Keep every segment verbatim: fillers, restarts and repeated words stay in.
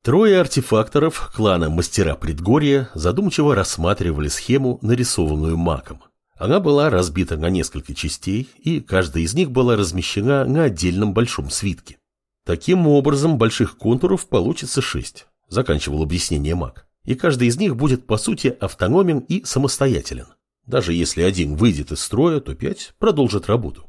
Трое артефакторов клана Мастера Предгорья задумчиво рассматривали схему, нарисованную Маком. Она была разбита на несколько частей, и каждая из них была размещена на отдельном большом свитке. Таким образом, больших контуров получится шесть, заканчивал объяснение Мак, и каждый из них будет, по сути, автономен и самостоятелен. Даже если один выйдет из строя, то пять продолжат работу.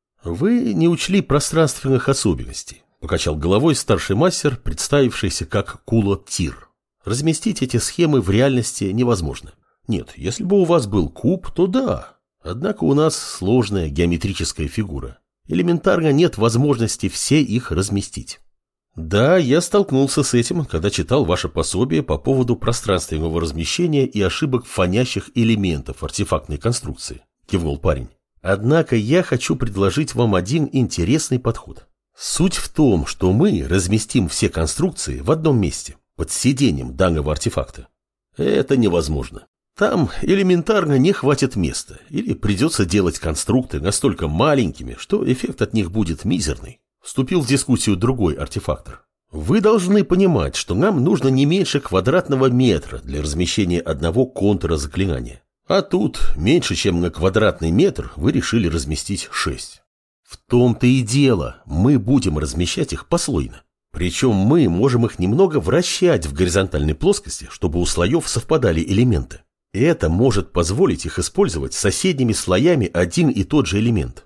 Вы не учли пространственных особенностей, покачал головой старший мастер, представившийся как Куло-Тир. Разместить эти схемы в реальности невозможно. Нет, если бы у вас был куб, то да. Однако у нас сложная геометрическая фигура. Элементарно нет возможности все их разместить. Да, я столкнулся с этим, когда читал ваше пособие по поводу пространственного размещения и ошибок фонящих элементов артефактной конструкции, кивнул парень. Однако я хочу предложить вам один интересный подход. Суть в том, что мы разместим все конструкции в одном месте, под сиденьем данного артефакта. Это невозможно. Там элементарно не хватит места, или придется делать конструкты настолько маленькими, что эффект от них будет мизерный. Вступил в дискуссию другой артефактор. Вы должны понимать, что нам нужно не меньше квадратного метра для размещения одного контура заклинания. А тут меньше, чем на квадратный метр вы решили разместить шесть. В том-то и дело, мы будем размещать их послойно. Причем мы можем их немного вращать в горизонтальной плоскости, чтобы у слоев совпадали элементы. Это может позволить их использовать соседними слоями один и тот же элемент.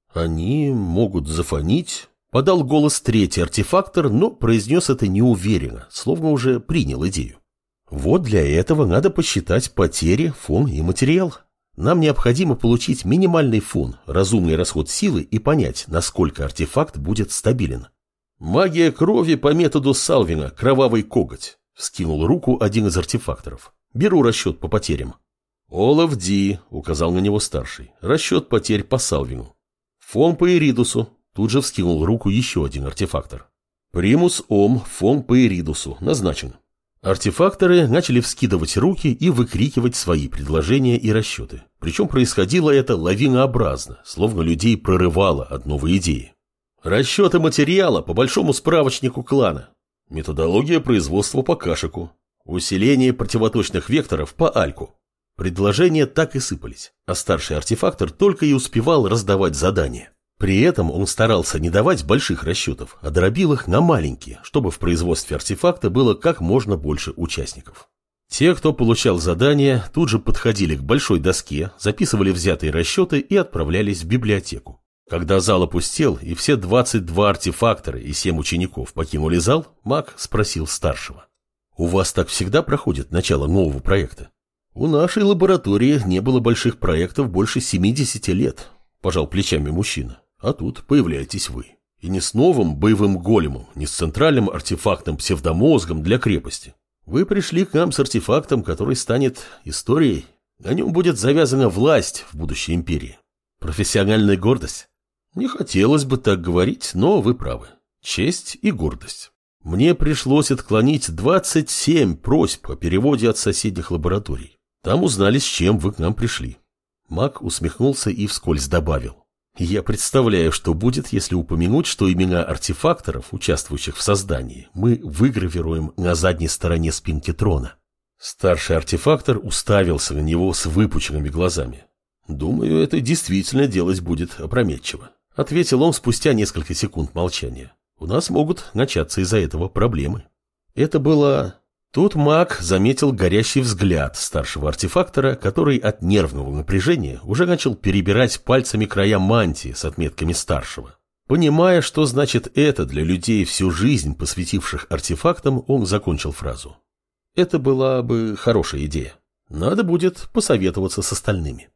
Они могут зафонить, подал голос третий артефактор, но произнес это неуверенно, словно уже принял идею. Вот для этого надо посчитать потери, фон и материал. Нам необходимо получить минимальный фон, разумный расход силы и понять, насколько артефакт будет стабилен. Магия крови по методу Салвина, кровавый коготь, вскинул руку один из артефакторов. Беру расчет по потерям. Олаф Ди, указал на него старший, расчет потерь по Салвину. Фон по Иридусу, тут же вскинул руку еще один артефактор. Примус Ом, фон по Иридусу, назначен. Артефакторы начали вскидывать руки и выкрикивать свои предложения и расчеты. Причем происходило это лавинообразно, словно людей прорывало от новой идеи. Расчеты материала по большому справочнику клана. Методология производства по Кашику. Усиление противоточных векторов по Альку. Предложения так и сыпались, а старший артефактор только и успевал раздавать задания. При этом он старался не давать больших расчетов, а дробил их на маленькие, чтобы в производстве артефакта было как можно больше участников. Те, кто получал задания, тут же подходили к большой доске, записывали взятые расчеты и отправлялись в библиотеку. Когда зал опустел и все двадцать два артефактора и семь учеников покинули зал, Мак спросил старшего. «У вас так всегда проходит начало нового проекта?» «У нашей лаборатории не было больших проектов больше семидесяти лет», – пожал плечами мужчина. «А тут появляетесь вы. И не с новым боевым големом, не с центральным артефактным псевдомозгом для крепости. Вы пришли к нам с артефактом, который станет историей. На нем будет завязана власть в будущей империи. Профессиональная гордость? Не хотелось бы так говорить, но вы правы. Честь и гордость. Мне пришлось отклонить двадцать семь просьб о переводе от соседних лабораторий. Там узнали, с чем вы к нам пришли». Мак усмехнулся и вскользь добавил. «Я представляю, что будет, если упомянуть, что имена артефакторов, участвующих в создании, мы выгравируем на задней стороне спинки трона». Старший артефактор уставился на него с выпученными глазами. «Думаю, это действительно делать будет опрометчиво», — ответил он спустя несколько секунд молчания. «У нас могут начаться из-за этого проблемы». Это было... Тут Мак заметил горящий взгляд старшего артефактора, который от нервного напряжения уже начал перебирать пальцами края мантии с отметками старшего. Понимая, что значит это для людей, всю жизнь посвятивших артефактам, он закончил фразу. «Это была бы хорошая идея. Надо будет посоветоваться с остальными».